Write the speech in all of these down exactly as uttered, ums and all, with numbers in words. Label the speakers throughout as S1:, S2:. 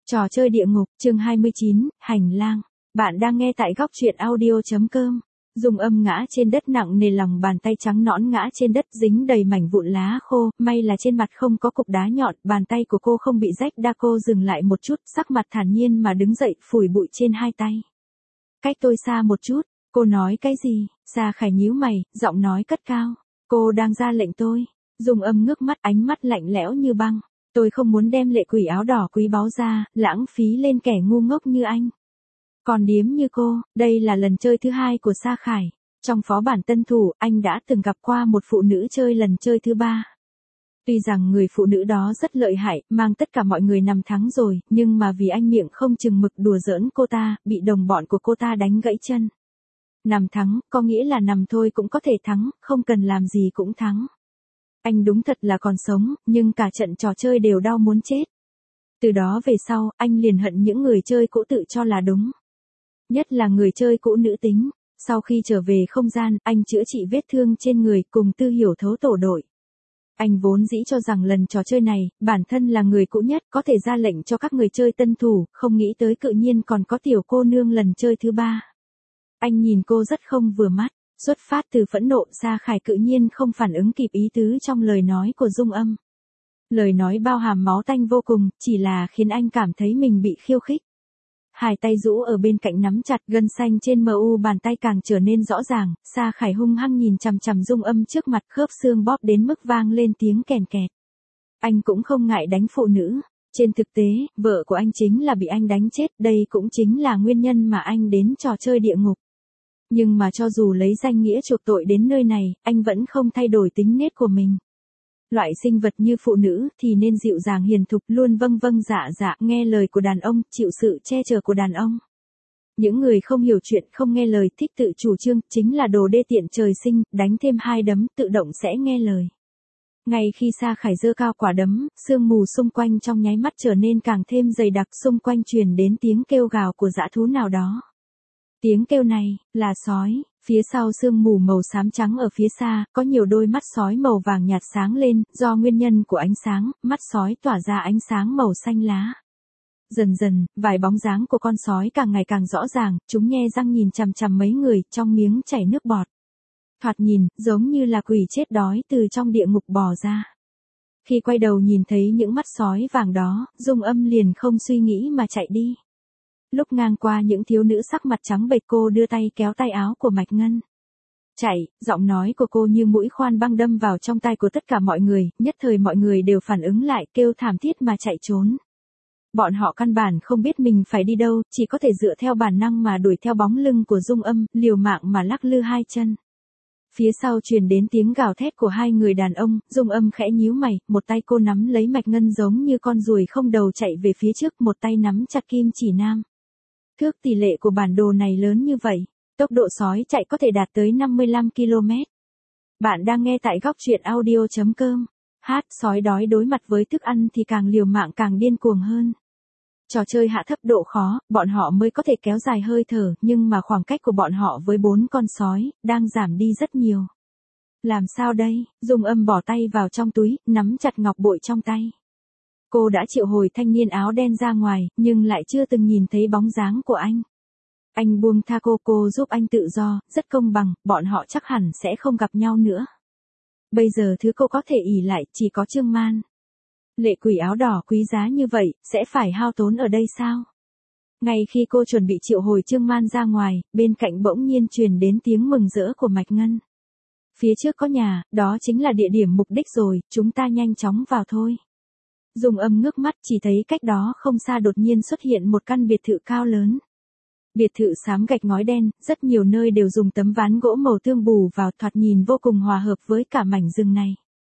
S1: Trò chơi địa ngục, chương hai mươi chín, hành lang. Bạn đang nghe tại góc truyện audio.com. Dung Âm ngã trên đất nặng nề, lòng bàn tay trắng nõn ngã trên đất dính đầy mảnh vụn lá khô, may là trên mặt không có cục đá nhọn, bàn tay của cô không bị rách. Đa cô dừng lại một chút, sắc mặt thản nhiên mà đứng dậy, phủi bụi trên hai tay. Cách tôi xa một chút, cô nói cái gì? Sa Khải nhíu mày, giọng nói cất cao. Cô đang ra lệnh tôi. Dung Âm ngước mắt, ánh mắt lạnh lẽo như băng. Tôi không muốn đem lệ quỷ áo đỏ quý báu ra, lãng phí lên kẻ ngu ngốc như anh. Còn điếm như cô, đây là lần chơi thứ hai của Sa Khải. Trong phó bản tân thủ, anh đã từng gặp qua một phụ nữ chơi lần chơi thứ ba. Tuy rằng người phụ nữ đó rất lợi hại, mang tất cả mọi người nằm thắng rồi, nhưng mà vì anh miệng không chừng mực đùa giỡn cô ta, bị đồng bọn của cô ta đánh gãy chân. Nằm thắng, có nghĩa là nằm thôi cũng có thể thắng, không cần làm gì cũng thắng. Anh đúng thật là còn sống, nhưng cả trận trò chơi đều đau muốn chết. Từ đó về sau, anh liền hận những người chơi cũ tự cho là đúng. Nhất là người chơi cũ nữ tính. Sau khi trở về không gian, anh chữa trị vết thương trên người cùng Tư Hiểu Thấu tổ đội. Anh vốn dĩ cho rằng lần trò chơi này, bản thân là người cũ nhất có thể ra lệnh cho các người chơi tân thủ, không nghĩ tới cự nhiên còn có tiểu cô nương lần chơi thứ ba. Anh nhìn cô rất không vừa mắt. Xuất phát từ phẫn nộ, Sa Khải cự nhiên không phản ứng kịp ý tứ trong lời nói của Dung Âm. Lời nói bao hàm máu tanh vô cùng, chỉ là khiến anh cảm thấy mình bị khiêu khích. Hai tay rũ ở bên cạnh nắm chặt, gân xanh trên mờ u bàn tay càng trở nên rõ ràng. Sa Khải hung hăng nhìn chằm chằm Dung Âm trước mặt, khớp xương bóp đến mức vang lên tiếng kèn kẹt. Anh cũng không ngại đánh phụ nữ. Trên thực tế, vợ của anh chính là bị anh đánh chết, đây cũng chính là nguyên nhân mà anh đến trò chơi địa ngục. Nhưng mà cho dù lấy danh nghĩa chuộc tội đến nơi này, anh vẫn không thay đổi tính nết của mình. Loại sinh vật như phụ nữ thì nên dịu dàng hiền thục, luôn vâng vâng dạ dạ, nghe lời của đàn ông, chịu sự che chở của đàn ông. Những người không hiểu chuyện, không nghe lời, thích tự chủ trương, chính là đồ đê tiện trời sinh, đánh thêm hai đấm, tự động sẽ nghe lời. Ngay khi Sa Khải giơ cao quả đấm, sương mù xung quanh trong nháy mắt trở nên càng thêm dày đặc, xung quanh truyền đến tiếng kêu gào của dã thú nào đó. Tiếng kêu này, là sói, phía sau sương mù màu xám trắng ở phía xa, có nhiều đôi mắt sói màu vàng nhạt sáng lên, do nguyên nhân của ánh sáng, mắt sói tỏa ra ánh sáng màu xanh lá. Dần dần, vài bóng dáng của con sói càng ngày càng rõ ràng, chúng nhe răng nhìn chằm chằm mấy người, trong miếng chảy nước bọt. Thoạt nhìn, giống như là quỷ chết đói từ trong địa ngục bò ra. Khi quay đầu nhìn thấy những mắt sói vàng đó, Dung Âm liền không suy nghĩ mà chạy đi. Lúc ngang qua những thiếu nữ sắc mặt trắng bệch, cô đưa tay kéo tay áo của Mạch Ngân. Chạy, giọng nói của cô như mũi khoan băng đâm vào trong tai của tất cả mọi người, nhất thời mọi người đều phản ứng lại, kêu thảm thiết mà chạy trốn. Bọn họ căn bản không biết mình phải đi đâu, chỉ có thể dựa theo bản năng mà đuổi theo bóng lưng của Dung Âm, liều mạng mà lắc lư hai chân. Phía sau truyền đến tiếng gào thét của hai người đàn ông, Dung Âm khẽ nhíu mày, một tay cô nắm lấy Mạch Ngân giống như con ruồi không đầu chạy về phía trước, một tay nắm chặt kim chỉ nam. Thước tỷ lệ của bản đồ này lớn như vậy, tốc độ sói chạy có thể đạt tới năm mươi lăm ki lô mét. Bạn đang nghe tại góc truyện audio.com. Hát, sói đói đối mặt với thức ăn thì càng liều mạng càng điên cuồng hơn. Trò chơi hạ thấp độ khó, bọn họ mới có thể kéo dài hơi thở, nhưng mà khoảng cách của bọn họ với bốn con sói, đang giảm đi rất nhiều. Làm sao đây? Dung Âm bỏ tay vào trong túi, nắm chặt ngọc bội trong tay. Cô đã triệu hồi thanh niên áo đen ra ngoài, nhưng lại chưa từng nhìn thấy bóng dáng của anh. Anh buông tha cô, cô giúp anh tự do, rất công bằng, bọn họ chắc hẳn sẽ không gặp nhau nữa. Bây giờ thứ cô có thể ỷ lại chỉ có Trương Man. Lệ quỷ áo đỏ quý giá như vậy, sẽ phải hao tốn ở đây sao? Ngay khi cô chuẩn bị triệu hồi Trương Man ra ngoài, bên cạnh bỗng nhiên truyền đến tiếng mừng rỡ của Mạch Ngân. Phía trước có nhà, đó chính là địa điểm mục đích rồi, chúng ta nhanh chóng vào thôi. Dung Âm ngước mắt, chỉ thấy cách đó không xa đột nhiên xuất hiện một căn biệt thự cao lớn. Biệt thự xám gạch ngói đen, rất nhiều nơi đều dùng tấm ván gỗ màu tương bù vào, thoạt nhìn vô cùng hòa hợp với cả mảnh rừng này.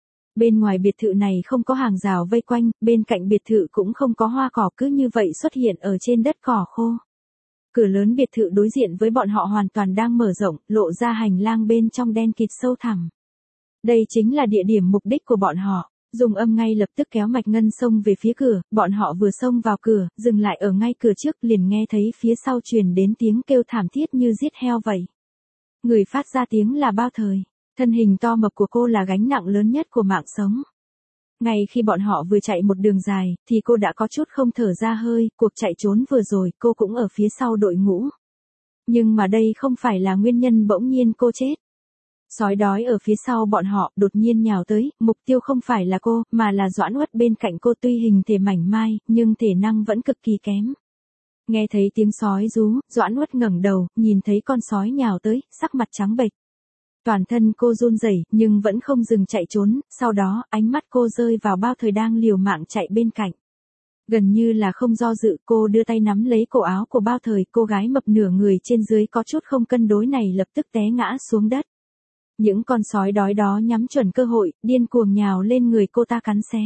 S1: Bên ngoài biệt thự này không có hàng rào vây quanh, bên cạnh biệt thự cũng không có hoa cỏ, cứ như vậy xuất hiện ở trên đất cỏ khô. Cửa lớn biệt thự đối diện với bọn họ hoàn toàn đang mở rộng, lộ ra hành lang bên trong đen kịt sâu thẳm. Đây chính là địa điểm mục đích của bọn họ. Dung Âm ngay lập tức kéo Mạch Ngân xông về phía cửa, bọn họ vừa xông vào cửa, dừng lại ở ngay cửa trước, liền nghe thấy phía sau truyền đến tiếng kêu thảm thiết như giết heo vậy. Người phát ra tiếng là Bao Thời, thân hình to mập của cô là gánh nặng lớn nhất của mạng sống. Ngay khi bọn họ vừa chạy một đường dài, thì cô đã có chút không thở ra hơi, cuộc chạy trốn vừa rồi, cô cũng ở phía sau đội ngũ. Nhưng mà đây không phải là nguyên nhân bỗng nhiên cô chết. Sói đói ở phía sau bọn họ đột nhiên nhào tới, mục tiêu không phải là cô, mà là Doãn Uất bên cạnh cô, tuy hình thể mảnh mai, nhưng thể năng vẫn cực kỳ kém. Nghe thấy tiếng sói rú, Doãn Uất ngẩng đầu, nhìn thấy con sói nhào tới, sắc mặt trắng bệch. Toàn thân cô run rẩy, nhưng vẫn không dừng chạy trốn, sau đó, ánh mắt cô rơi vào Bao Thời đang liều mạng chạy bên cạnh. Gần như là không do dự, cô đưa tay nắm lấy cổ áo của Bao Thời, cô gái mập nửa người trên dưới có chút không cân đối này lập tức té ngã xuống đất. Những con sói đói đó nhắm chuẩn cơ hội, điên cuồng nhào lên người cô ta cắn xé.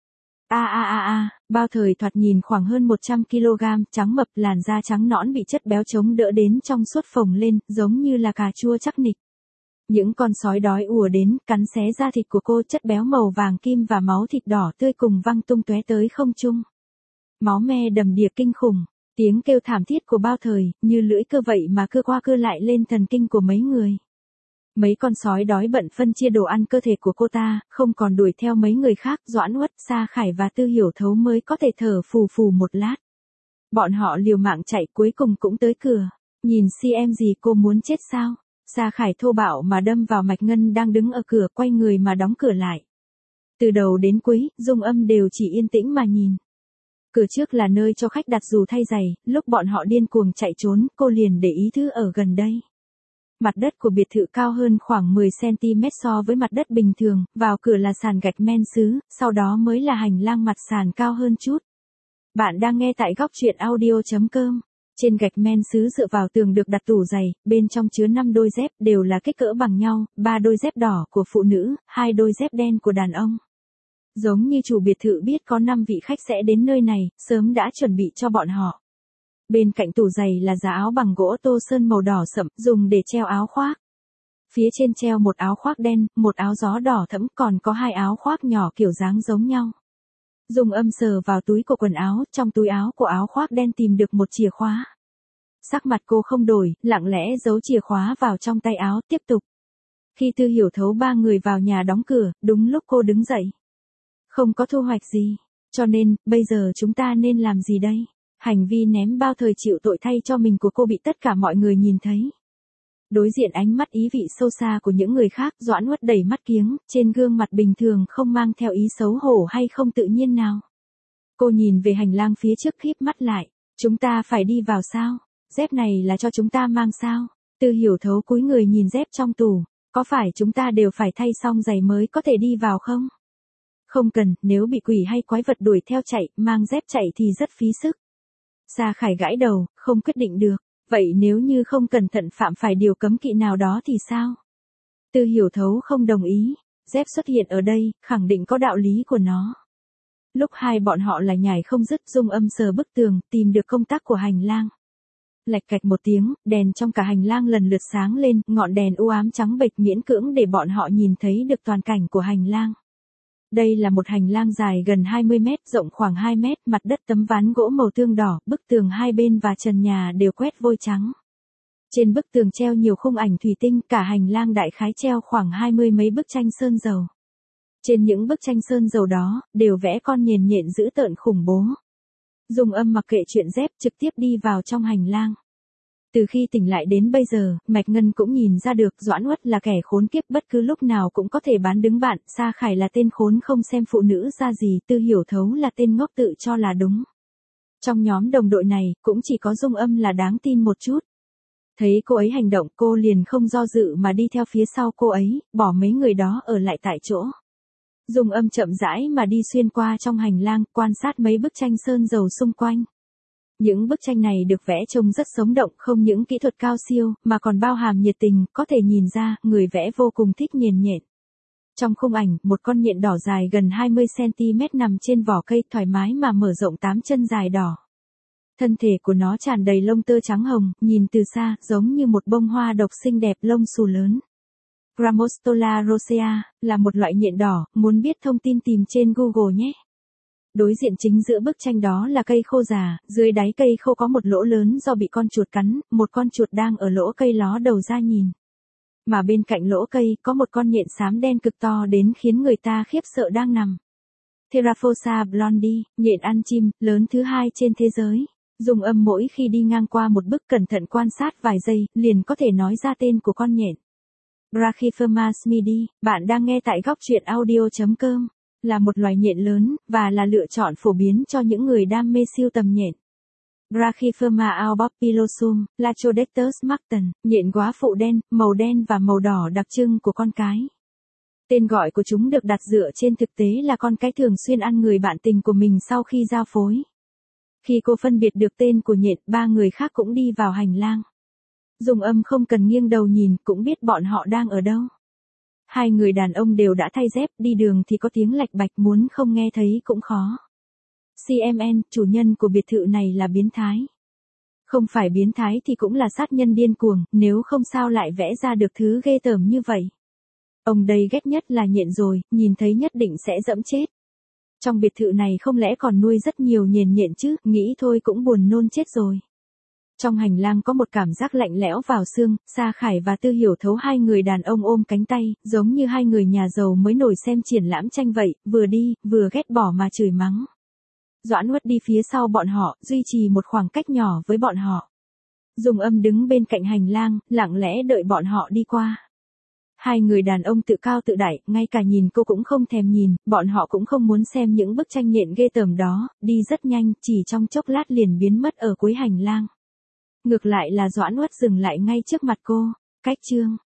S1: A a a a, Bao Thời thoạt nhìn khoảng hơn một trăm ki lô gam, trắng mập, làn da trắng nõn bị chất béo chống đỡ đến trong suốt phồng lên, giống như là cà chua chắc nịch. Những con sói đói ùa đến, cắn xé da thịt của cô, chất béo màu vàng kim và máu thịt đỏ tươi cùng văng tung tóe tới không trung. Máu me đầm đìa kinh khủng, tiếng kêu thảm thiết của Bao Thời, như lưỡi cưa vậy mà cưa qua cưa lại lên thần kinh của mấy người. Mấy con sói đói bận phân chia đồ ăn cơ thể của cô ta, không còn đuổi theo mấy người khác, Doãn Uất, Sa Khải và Tư Hiểu Thấu mới có thể thở phù phù một lát. Bọn họ liều mạng chạy cuối cùng cũng tới cửa. Nhìn xem gì, cô muốn chết sao? Sa Khải thô bạo mà đâm vào Mạch Ngân đang đứng ở cửa, quay người mà đóng cửa lại. Từ đầu đến cuối, Dung Âm đều chỉ yên tĩnh mà nhìn. Cửa trước là nơi cho khách đặt dù thay giày, lúc bọn họ điên cuồng chạy trốn, cô liền để ý thứ ở gần đây. Mặt đất của biệt thự cao hơn khoảng mười xăng ti mét so với mặt đất bình thường, vào cửa là sàn gạch men sứ, sau đó mới là hành lang mặt sàn cao hơn chút. Bạn đang nghe tại góc truyện audio chấm com. Trên gạch men sứ dựa vào tường được đặt tủ giày, bên trong chứa năm đôi dép đều là kích cỡ bằng nhau, ba đôi dép đỏ của phụ nữ, hai đôi dép đen của đàn ông. Giống như chủ biệt thự biết có năm vị khách sẽ đến nơi này, sớm đã chuẩn bị cho bọn họ. Bên cạnh tủ giày là giá áo bằng gỗ tô sơn màu đỏ sẫm, dùng để treo áo khoác. Phía trên treo một áo khoác đen, một áo gió đỏ thẫm, còn có hai áo khoác nhỏ kiểu dáng giống nhau. Dung Âm sờ vào túi của quần áo, trong túi áo của áo khoác đen tìm được một chìa khóa. Sắc mặt cô không đổi, lặng lẽ giấu chìa khóa vào trong tay áo, tiếp tục. Khi Tư Hiểu Thấu ba người vào nhà đóng cửa, đúng lúc cô đứng dậy. Không có thu hoạch gì, cho nên, bây giờ chúng ta nên làm gì đây? Hành vi ném Bao Thời chịu tội thay cho mình của cô bị tất cả mọi người nhìn thấy. Đối diện ánh mắt ý vị sâu xa của những người khác, Doãn Uất đẩy mắt kiếng, trên gương mặt bình thường không mang theo ý xấu hổ hay không tự nhiên nào. Cô nhìn về hành lang phía trước, khép mắt lại. Chúng ta phải đi vào sao? Dép này là cho chúng ta mang sao? Tư Hiểu Thấu cúi người nhìn dép trong tủ. Có phải chúng ta đều phải thay xong giày mới có thể đi vào không? Không cần, nếu bị quỷ hay quái vật đuổi theo chạy, mang dép chạy thì rất phí sức. Sa Khải gãi đầu, không quyết định được. Vậy nếu như không cẩn thận phạm phải điều cấm kỵ nào đó thì sao? Tư Hiểu Thấu không đồng ý. Dép xuất hiện ở đây, khẳng định có đạo lý của nó. Lúc hai bọn họ lại nhảy không dứt, Dung Âm sờ bức tường, tìm được công tắc của hành lang. Lạch cạch một tiếng, đèn trong cả hành lang lần lượt sáng lên, ngọn đèn u ám trắng bệch miễn cưỡng để bọn họ nhìn thấy được toàn cảnh của hành lang. Đây là một hành lang dài gần hai mươi mét, rộng khoảng hai mét, mặt đất tấm ván gỗ màu tương đỏ, bức tường hai bên và trần nhà đều quét vôi trắng. Trên bức tường treo nhiều khung ảnh thủy tinh, cả hành lang đại khái treo khoảng hai mươi mấy bức tranh sơn dầu. Trên những bức tranh sơn dầu đó, đều vẽ con nhện nhện dữ tợn khủng bố. Dung Âm mặc kệ chuyện dép, trực tiếp đi vào trong hành lang. Từ khi tỉnh lại đến bây giờ, Mạch Ngân cũng nhìn ra được Doãn Uất là kẻ khốn kiếp, bất cứ lúc nào cũng có thể bán đứng bạn, Sa Khải là tên khốn không xem phụ nữ ra gì, Tư Hiểu Thấu là tên ngốc tự cho là đúng. Trong nhóm đồng đội này, cũng chỉ có Dung Âm là đáng tin một chút. Thấy cô ấy hành động, cô liền không do dự mà đi theo phía sau cô ấy, bỏ mấy người đó ở lại tại chỗ. Dung Âm chậm rãi mà đi xuyên qua trong hành lang, quan sát mấy bức tranh sơn dầu xung quanh. Những bức tranh này được vẽ trông rất sống động, không những kỹ thuật cao siêu, mà còn bao hàm nhiệt tình, có thể nhìn ra, người vẽ vô cùng thích nhện nhện. Trong khung ảnh, một con nhện đỏ dài gần hai mươi xăng ti mét nằm trên vỏ cây, thoải mái mà mở rộng tám chân dài đỏ. Thân thể của nó tràn đầy lông tơ trắng hồng, nhìn từ xa, giống như một bông hoa độc xinh đẹp lông xù lớn. Grammostola rosea, là một loại nhện đỏ, muốn biết thông tin tìm trên Google nhé. Đối diện chính giữa bức tranh đó là cây khô già, dưới đáy cây khô có một lỗ lớn do bị con chuột cắn, một con chuột đang ở lỗ cây ló đầu ra nhìn. Mà bên cạnh lỗ cây có một con nhện xám đen cực to đến khiến người ta khiếp sợ đang nằm. Theraphosa blondie, nhện ăn chim, lớn thứ hai trên thế giới. Dùng âm mỗi khi đi ngang qua một bức cẩn thận quan sát vài giây, liền có thể nói ra tên của con nhện. Brachypherma smithii, bạn đang nghe tại góc truyện audio chấm com, là một loài nhện lớn, và là lựa chọn phổ biến cho những người đam mê sưu tầm nhện. Brachypherma albopilosum, Lachodectus marten, nhện góa phụ đen, màu đen và màu đỏ đặc trưng của con cái. Tên gọi của chúng được đặt dựa trên thực tế là con cái thường xuyên ăn người bạn tình của mình sau khi giao phối. Khi cô phân biệt được tên của nhện, ba người khác cũng đi vào hành lang. Dùng âm không cần nghiêng đầu nhìn, cũng biết bọn họ đang ở đâu. Hai người đàn ông đều đã thay dép, đi đường thì có tiếng lạch bạch, muốn không nghe thấy cũng khó. xê em en, chủ nhân của biệt thự này là biến thái. Không phải biến thái thì cũng là sát nhân điên cuồng, nếu không sao lại vẽ ra được thứ ghê tởm như vậy. Ông đây ghét nhất là nhện rồi, nhìn thấy nhất định sẽ dẫm chết. Trong biệt thự này không lẽ còn nuôi rất nhiều nhện nhện chứ, nghĩ thôi cũng buồn nôn chết rồi. Trong hành lang có một cảm giác lạnh lẽo vào xương, Sa Khải và Tư Hiểu Thấu hai người đàn ông ôm cánh tay, giống như hai người nhà giàu mới nổi xem triển lãm tranh vậy, vừa đi, vừa ghét bỏ mà chửi mắng. Doãn Uất đi phía sau bọn họ, duy trì một khoảng cách nhỏ với bọn họ. Dùng âm đứng bên cạnh hành lang, lặng lẽ đợi bọn họ đi qua. Hai người đàn ông tự cao tự đại, ngay cả nhìn cô cũng không thèm nhìn, bọn họ cũng không muốn xem những bức tranh nhện ghê tởm đó, đi rất nhanh, chỉ trong chốc lát liền biến mất ở cuối hành lang. Ngược lại là Doãn Uất dừng lại ngay trước mặt cô. Cách chương